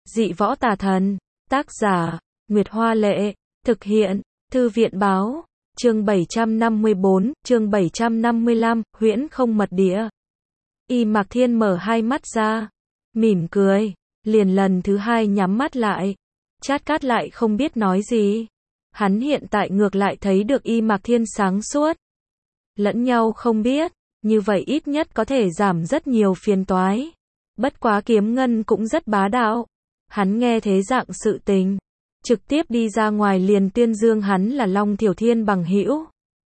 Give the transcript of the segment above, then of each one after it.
Dị võ tà thần. Tác giả, Nguyệt Hoa Lệ. Thực hiện, Thư viện Báo. Chương 754, chương 755, huyễn không mật địa. Y Mạc Thiên mở hai mắt ra, mỉm cười, liền lần thứ hai nhắm mắt lại. Chát Cát lại không biết nói gì. Hắn hiện tại ngược lại thấy được Y Mạc Thiên sáng suốt. Lẫn nhau không biết, như vậy ít nhất có thể giảm rất nhiều phiền toái. Bất quá Kiếm Ngân cũng rất bá đạo. Hắn nghe thế dạng sự tình, trực tiếp đi ra ngoài liền tuyên dương hắn là Long Thiểu Thiên bằng hữu.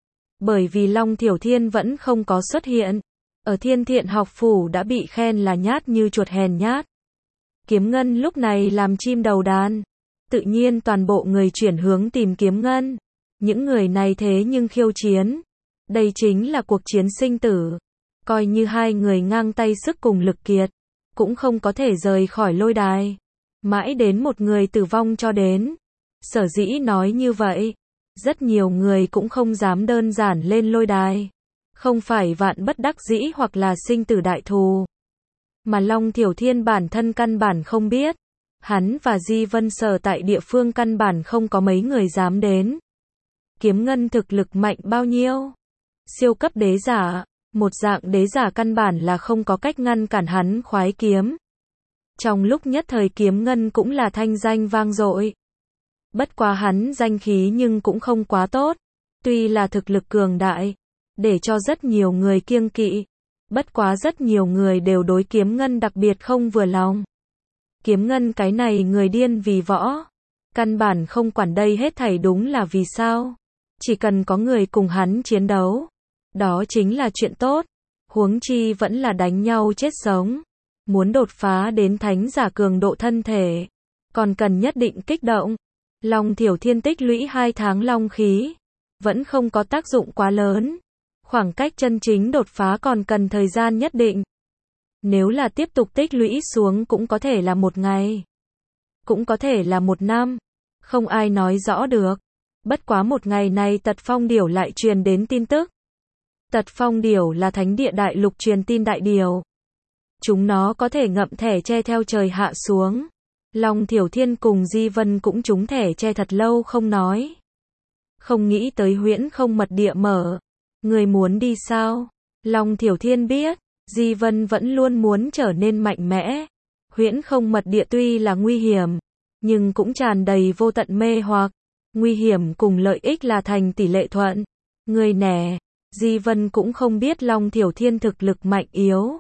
Bởi vì Long Thiểu Thiên vẫn không có xuất hiện, ở Thiên Thiện học phủ đã bị khen là nhát như chuột hèn nhát. Kiếm Ngân lúc này làm chim đầu đàn, tự nhiên toàn bộ người chuyển hướng tìm Kiếm Ngân. Những người này thế nhưng khiêu chiến, đây chính là cuộc chiến sinh tử. Coi như hai người ngang tay sức cùng lực kiệt, cũng không có thể rời khỏi lôi đài. Mãi đến một người tử vong cho đến. Sở dĩ nói như vậy, rất nhiều người cũng không dám đơn giản lên lôi đài. Không phải vạn bất đắc dĩ hoặc là sinh tử đại thù. Mà Long Thiểu Thiên bản thân căn bản không biết. Hắn và Di Vân Sở tại địa phương căn bản không có mấy người dám đến. Kiếm Ngân thực lực mạnh bao nhiêu? Siêu cấp đế giả, một dạng đế giả căn bản là không có cách ngăn cản hắn khoái kiếm. Trong lúc nhất thời Kiếm Ngân cũng là thanh danh vang dội. Bất quá hắn danh khí nhưng cũng không quá tốt. Tuy là thực lực cường đại, để cho rất nhiều người kiêng kỵ. Bất quá rất nhiều người đều đối Kiếm Ngân đặc biệt không vừa lòng. Kiếm Ngân cái này người điên vì võ. Căn bản không quản đây hết thảy đúng là vì sao. Chỉ cần có người cùng hắn chiến đấu, đó chính là chuyện tốt. Huống chi vẫn là đánh nhau chết sống. Muốn đột phá đến thánh giả cường độ thân thể, còn cần nhất định kích động. Long Thiểu Thiên tích lũy 2 tháng long khí, vẫn không có tác dụng quá lớn. Khoảng cách chân chính đột phá còn cần thời gian nhất định. Nếu là tiếp tục tích lũy xuống cũng có thể là 1 ngày, cũng có thể là 1 năm, không ai nói rõ được. Bất quá một ngày này Tật Phong Điểu lại truyền đến tin tức. Tật Phong Điểu là Thánh Địa Đại Lục truyền tin đại điểu. Chúng nó có thể ngậm thẻ che theo trời hạ xuống. Long Thiểu Thiên cùng Di Vân cũng trúng thẻ che thật lâu không nói. Không nghĩ tới huyễn không mật địa mở. Người muốn đi sao? Long Thiểu Thiên biết, Di Vân vẫn luôn muốn trở nên mạnh mẽ. Huyễn không mật địa tuy là nguy hiểm, nhưng cũng tràn đầy vô tận mê hoặc. Nguy hiểm cùng lợi ích là thành tỷ lệ thuận. Người nẻ, Di Vân cũng không biết Long Thiểu Thiên thực lực mạnh yếu.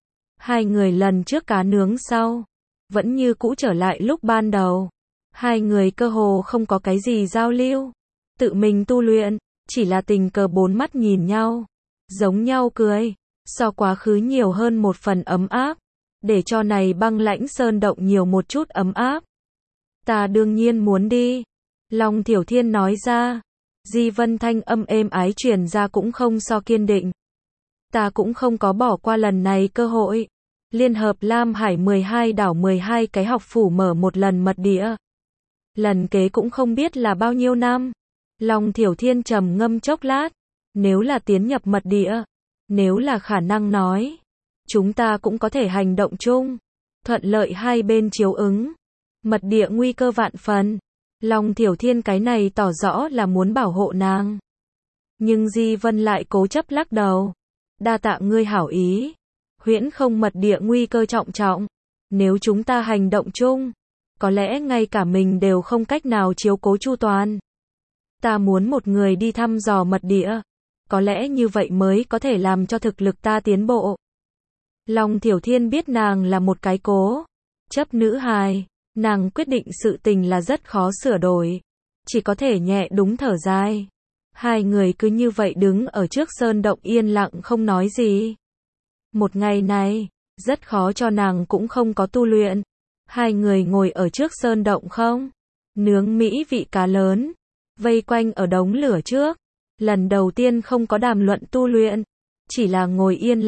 Hai người lần trước cá nướng sau, vẫn như cũ trở lại lúc ban đầu. Hai người cơ hồ không có cái gì giao lưu, tự mình tu luyện, chỉ là tình cờ bốn mắt nhìn nhau, giống nhau cười, so quá khứ nhiều hơn một phần ấm áp, để cho này băng lãnh sơn động nhiều một chút ấm áp. Ta đương nhiên muốn đi, Long Thiểu Thiên nói ra. Di Vân thanh âm êm ái truyền ra cũng không so kiên định. Ta cũng không có bỏ qua lần này cơ hội. Liên hợp Lam Hải 12 đảo 12 cái học phủ mở một lần mật địa. Lần kế cũng không biết là bao nhiêu năm. Long Thiểu Thiên trầm ngâm chốc lát. Nếu là tiến nhập mật địa, nếu là khả năng nói, chúng ta cũng có thể hành động chung. Thuận lợi hai bên chiếu ứng. Mật địa nguy cơ vạn phần. Long Thiểu Thiên cái này tỏ rõ là muốn bảo hộ nàng. Nhưng Di Vân lại cố chấp lắc đầu. Đa tạ ngươi hảo ý. Huyễn không mật địa nguy cơ trọng trọng. Nếu chúng ta hành động chung, có lẽ ngay cả mình đều không cách nào chiếu cố chu toàn. Ta muốn một người đi thăm dò mật địa. Có lẽ như vậy mới có thể làm cho thực lực ta tiến bộ. Long Thiểu Thiên biết nàng là một cái cố chấp nữ hài. Nàng quyết định sự tình là rất khó sửa đổi. Chỉ có thể nhẹ đúng thở dài. Hai người cứ như vậy đứng ở trước sơn động yên lặng không nói gì. Một ngày này, rất khó cho nàng cũng không có tu luyện. Hai người ngồi ở trước sơn động không? Nướng mỹ vị cá lớn. Vây quanh ở đống lửa trước. Lần đầu tiên không có đàm luận tu luyện. Chỉ là ngồi yên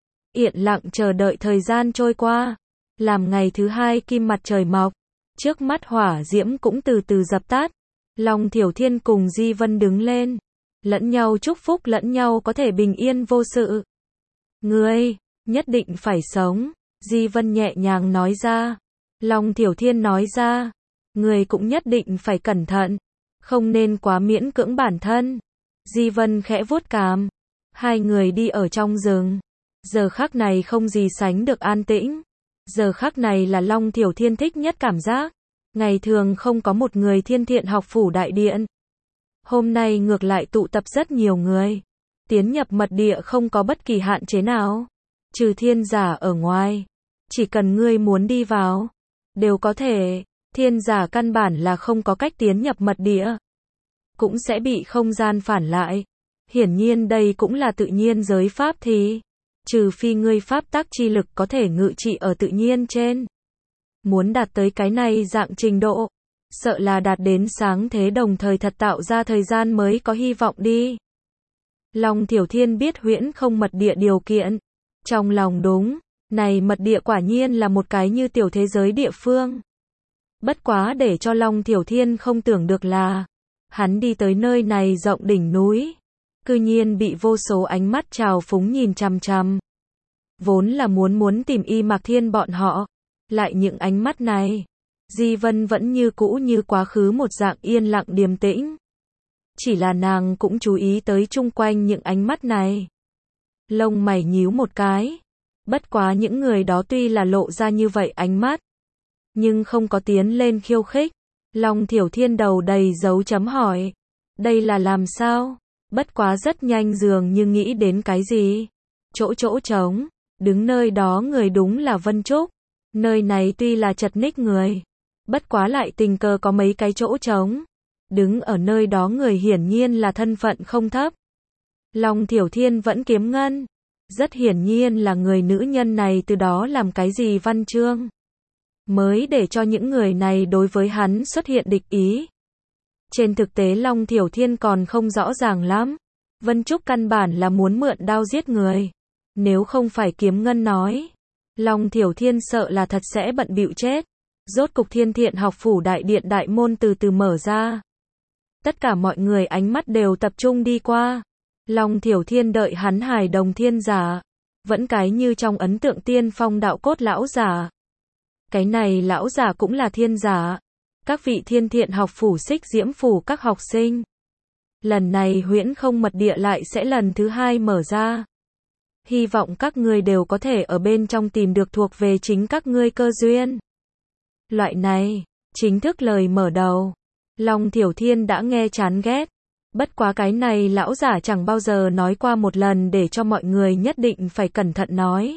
lặng chờ đợi thời gian trôi qua. Làm ngày thứ hai kim mặt trời mọc. Trước mắt hỏa diễm cũng từ từ dập tắt. Long Thiểu Thiên cùng Di Vân đứng lên. Lẫn nhau chúc phúc lẫn nhau có thể bình yên vô sự. Ngươi, nhất định phải sống. Di Vân nhẹ nhàng nói ra. Long Thiểu Thiên nói ra, người cũng nhất định phải cẩn thận, không nên quá miễn cưỡng bản thân. Di Vân khẽ vuốt cằm, hai người đi ở trong rừng. Giờ khắc này không gì sánh được an tĩnh. Giờ khắc này là Long Thiểu Thiên thích nhất cảm giác. Ngày thường không có một người Thiên Thiện học phủ đại điện. Hôm nay ngược lại tụ tập rất nhiều người. Tiến nhập mật địa không có bất kỳ hạn chế nào. Trừ thiên giả ở ngoài. Chỉ cần ngươi muốn đi vào, đều có thể. Thiên giả căn bản là không có cách tiến nhập mật địa. Cũng sẽ bị không gian phản lại. Hiển nhiên đây cũng là tự nhiên giới pháp thì. Trừ phi ngươi pháp tắc chi lực có thể ngự trị ở tự nhiên trên. Muốn đạt tới cái này dạng trình độ, sợ là đạt đến sáng thế đồng thời thật tạo ra thời gian mới có hy vọng đi. Long Thiểu Thiên biết huyễn không mật địa điều kiện. Trong lòng đúng, này mật địa quả nhiên là một cái như tiểu thế giới địa phương. Bất quá để cho Long Thiểu Thiên không tưởng được là, hắn đi tới nơi này rộng đỉnh núi, cư nhiên bị vô số ánh mắt trào phúng nhìn chằm chằm. Vốn là muốn tìm Y Mạc Thiên bọn họ, lại những ánh mắt này, Di Vân vẫn như cũ như quá khứ một dạng yên lặng điềm tĩnh. Chỉ là nàng cũng chú ý tới chung quanh những ánh mắt này. Lông mày nhíu một cái. Bất quá những người đó tuy là lộ ra như vậy ánh mắt, nhưng không có tiến lên khiêu khích. Long Thiểu Thiên đầu đầy dấu chấm hỏi. Đây là làm sao? Bất quá rất nhanh dường như nghĩ đến cái gì. Chỗ trống, đứng nơi đó người đúng là Vân Trúc. Nơi này tuy là chật ních người, bất quá lại tình cờ có mấy cái chỗ trống. Đứng ở nơi đó người hiển nhiên là thân phận không thấp. Long Thiểu Thiên vẫn kiếm ngân. Rất hiển nhiên là người nữ nhân này từ đó làm cái gì văn chương. Mới để cho những người này đối với hắn xuất hiện địch ý. Trên thực tế Long Thiểu Thiên còn không rõ ràng lắm. Vân Trúc căn bản là muốn mượn đao giết người. Nếu không phải kiếm ngân nói, Long Thiểu Thiên sợ là thật sẽ bận bịu chết. Rốt cục Thiên Thiện học phủ đại điện đại môn từ từ mở ra. Tất cả mọi người ánh mắt đều tập trung đi qua. Long Thiểu Thiên đợi hắn hài đồng thiên giả. Vẫn cái như trong ấn tượng tiên phong đạo cốt lão giả. Cái này lão giả cũng là thiên giả. Các vị Thiên Thiện học phủ Xích Diễm phủ các học sinh. Lần này huyễn không mật địa lại sẽ lần thứ 2 mở ra. Hy vọng các ngươi đều có thể ở bên trong tìm được thuộc về chính các ngươi cơ duyên. Loại này, chính thức lời mở đầu. Long Thiểu Thiên đã nghe chán ghét. Bất quá cái này lão giả chẳng bao giờ nói qua một lần để cho mọi người nhất định phải cẩn thận nói.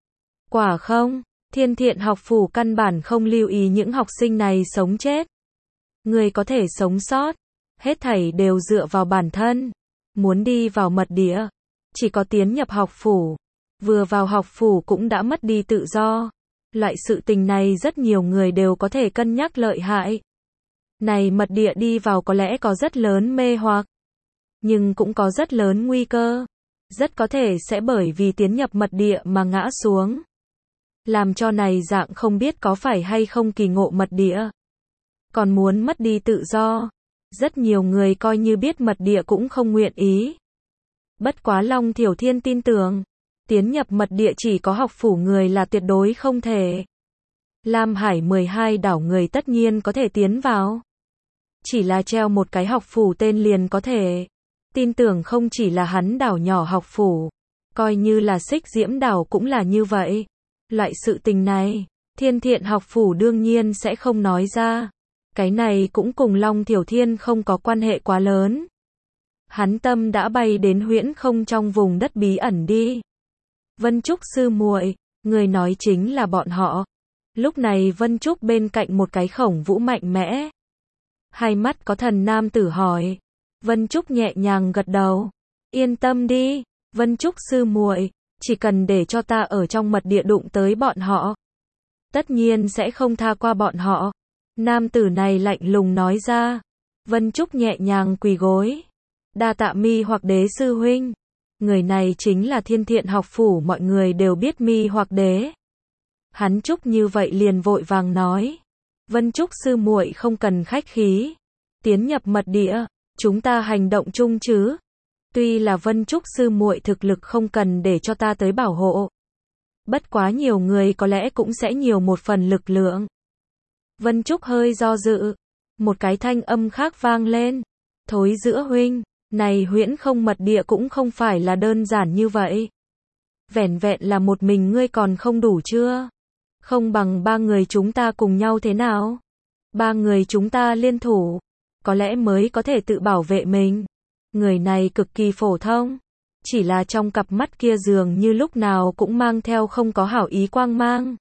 Quả không, Thiên Thiện học phủ căn bản không lưu ý những học sinh này sống chết. Người có thể sống sót, hết thảy đều dựa vào bản thân. Muốn đi vào mật địa, chỉ có tiến nhập học phủ. Vừa vào học phủ cũng đã mất đi tự do. Loại sự tình này rất nhiều người đều có thể cân nhắc lợi hại. Này mật địa đi vào có lẽ có rất lớn mê hoặc, nhưng cũng có rất lớn nguy cơ. Rất có thể sẽ bởi vì tiến nhập mật địa mà ngã xuống. Làm cho này dạng không biết có phải hay không kỳ ngộ mật địa. Còn muốn mất đi tự do. Rất nhiều người coi như biết mật địa cũng không nguyện ý. Bất quá Long Thiểu Thiên tin tưởng, tiến nhập mật địa chỉ có học phủ người là tuyệt đối không thể. Lam Hải 12 đảo người tất nhiên có thể tiến vào. Chỉ là treo một cái học phủ tên liền có thể. Tin tưởng không chỉ là hắn đảo nhỏ học phủ, coi như là Xích Diễm đảo cũng là như vậy. Loại sự tình này, Thiên Thiện học phủ đương nhiên sẽ không nói ra. Cái này cũng cùng Long Thiểu Thiên không có quan hệ quá lớn. Hắn tâm đã bay đến huyễn không trong vùng đất bí ẩn đi. Vân Trúc sư muội, người nói chính là bọn họ. Lúc này Vân Trúc bên cạnh một cái khổng vũ mạnh mẽ. Hai mắt có thần nam tử hỏi. Vân Trúc nhẹ nhàng gật đầu. Yên tâm đi, Vân Trúc sư muội, chỉ cần để cho ta ở trong mật địa đụng tới bọn họ, tất nhiên sẽ không tha qua bọn họ. Nam tử này lạnh lùng nói ra. Vân Trúc nhẹ nhàng quỳ gối. Đa tạ Mi Hoặc Đế sư huynh. Người này chính là Thiên Thiện học phủ, mọi người đều biết Mi Hoặc Đế. Hắn Trúc như vậy liền vội vàng nói. Vân Trúc sư muội không cần khách khí. Tiến nhập mật địa, chúng ta hành động chung chứ. Tuy là Vân Trúc sư muội thực lực không cần để cho ta tới bảo hộ. Bất quá nhiều người có lẽ cũng sẽ nhiều một phần lực lượng. Vân Trúc hơi do dự. Một cái thanh âm khác vang lên. Thối giữa huynh, này Huyễn Không Mật Địa cũng không phải là đơn giản như vậy. Vẻn vẹn là một mình ngươi còn không đủ chưa? Không bằng ba người chúng ta cùng nhau thế nào? Ba người chúng ta liên thủ, có lẽ mới có thể tự bảo vệ mình. Người này cực kỳ phổ thông, chỉ là trong cặp mắt kia dường như lúc nào cũng mang theo không có hảo ý quang mang.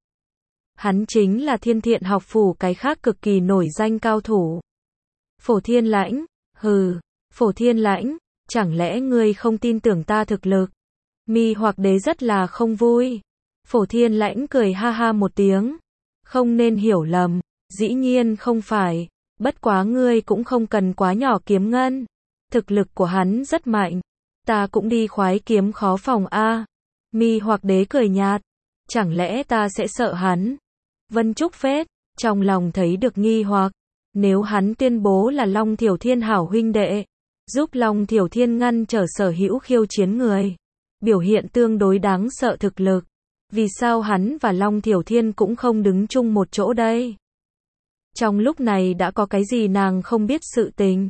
Hắn chính là Thiên Thiện học phủ cái khác cực kỳ nổi danh cao thủ. Phổ Thiên Lãnh, hừ, Phổ Thiên Lãnh, chẳng lẽ ngươi không tin tưởng ta thực lực? Mi Hoặc Đế rất là không vui. Phổ Thiên Lãnh cười ha ha một tiếng. Không nên hiểu lầm, dĩ nhiên không phải, bất quá ngươi cũng không cần quá nhỏ Kiếm Ngân. Thực lực của hắn rất mạnh, ta cũng đi khoái kiếm khó phòng a. Mi Hoặc Đế cười nhạt, chẳng lẽ ta sẽ sợ hắn? Vân Trúc phết, trong lòng thấy được nghi hoặc, nếu hắn tuyên bố là Long Thiểu Thiên hảo huynh đệ, giúp Long Thiểu Thiên ngăn trở sở hữu khiêu chiến người, biểu hiện tương đối đáng sợ thực lực, vì sao hắn và Long Thiểu Thiên cũng không đứng chung một chỗ đây? Trong lúc này đã có cái gì nàng không biết sự tình?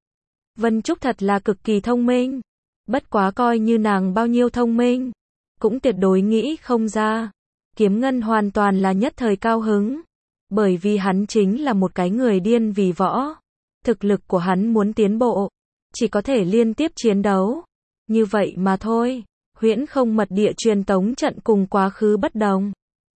Vân Trúc thật là cực kỳ thông minh, bất quá coi như nàng bao nhiêu thông minh, cũng tuyệt đối nghĩ không ra. Kiếm Ngân hoàn toàn là nhất thời cao hứng, bởi vì hắn chính là một cái người điên vì võ. Thực lực của hắn muốn tiến bộ, chỉ có thể liên tiếp chiến đấu. Như vậy mà thôi. Huyễn Không Mật Địa truyền tống trận cùng quá khứ bất đồng.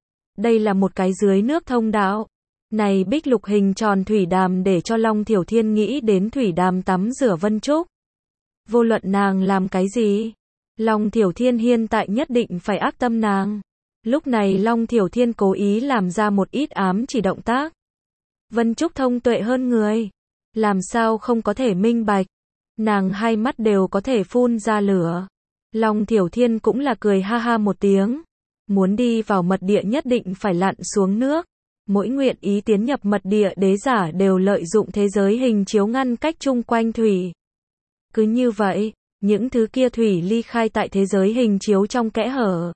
Đây là một cái dưới nước thông đạo. Này bích lục hình tròn thủy đàm để cho Long Thiểu Thiên nghĩ đến thủy đàm tắm rửa Vân Trúc. Vô luận nàng làm cái gì, Long Thiểu Thiên hiện tại nhất định phải ác tâm nàng. Lúc này Long Thiểu Thiên cố ý làm ra một ít ám chỉ động tác. Vân Trúc thông tuệ hơn người, làm sao không có thể minh bạch. Nàng hai mắt đều có thể phun ra lửa. Long Thiểu Thiên cũng là cười ha ha một tiếng. Muốn đi vào mật địa nhất định phải lặn xuống nước. Mỗi nguyện ý tiến nhập mật địa đế giả đều lợi dụng thế giới hình chiếu ngăn cách chung quanh thủy. Cứ như vậy, những thứ kia thủy ly khai tại thế giới hình chiếu trong kẽ hở.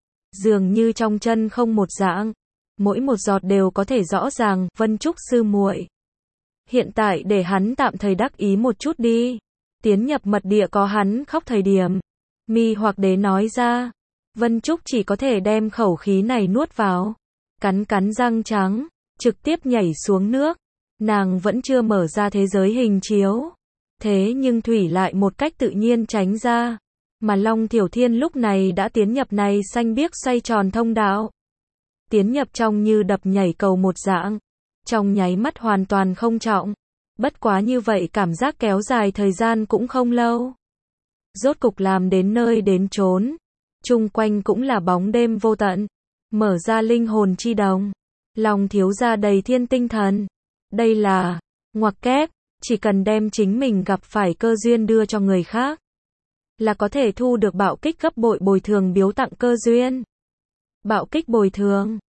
Dường như trong chân không một dạng, mỗi một giọt đều có thể rõ ràng. Vân Trúc sư muội, hiện tại để hắn tạm thời đắc ý một chút đi. Tiến nhập mật địa có hắn khóc thời điểm. Mi Hoặc Đế nói ra. Vân Trúc chỉ có thể đem khẩu khí này nuốt vào, cắn cắn răng trắng, trực tiếp nhảy xuống nước. Nàng vẫn chưa mở ra thế giới hình chiếu, thế nhưng thủy lại một cách tự nhiên tránh ra. Mà Long Thiểu Thiên lúc này đã tiến nhập này xanh biếc xoay tròn thông đạo. Tiến nhập trong như đập nhảy cầu một dạng. Trong nháy mắt hoàn toàn không trọng. Bất quá như vậy cảm giác kéo dài thời gian cũng không lâu. Rốt cục làm đến nơi đến chốn. Chung quanh cũng là bóng đêm vô tận. Mở ra linh hồn chi đồng. Lòng thiếu gia đầy thiên tinh thần. Đây là ngoặc kép. Chỉ cần đem chính mình gặp phải cơ duyên đưa cho người khác, là có thể thu được bạo kích gấp bội bồi thường biếu tặng cơ duyên. Bạo kích bồi thường.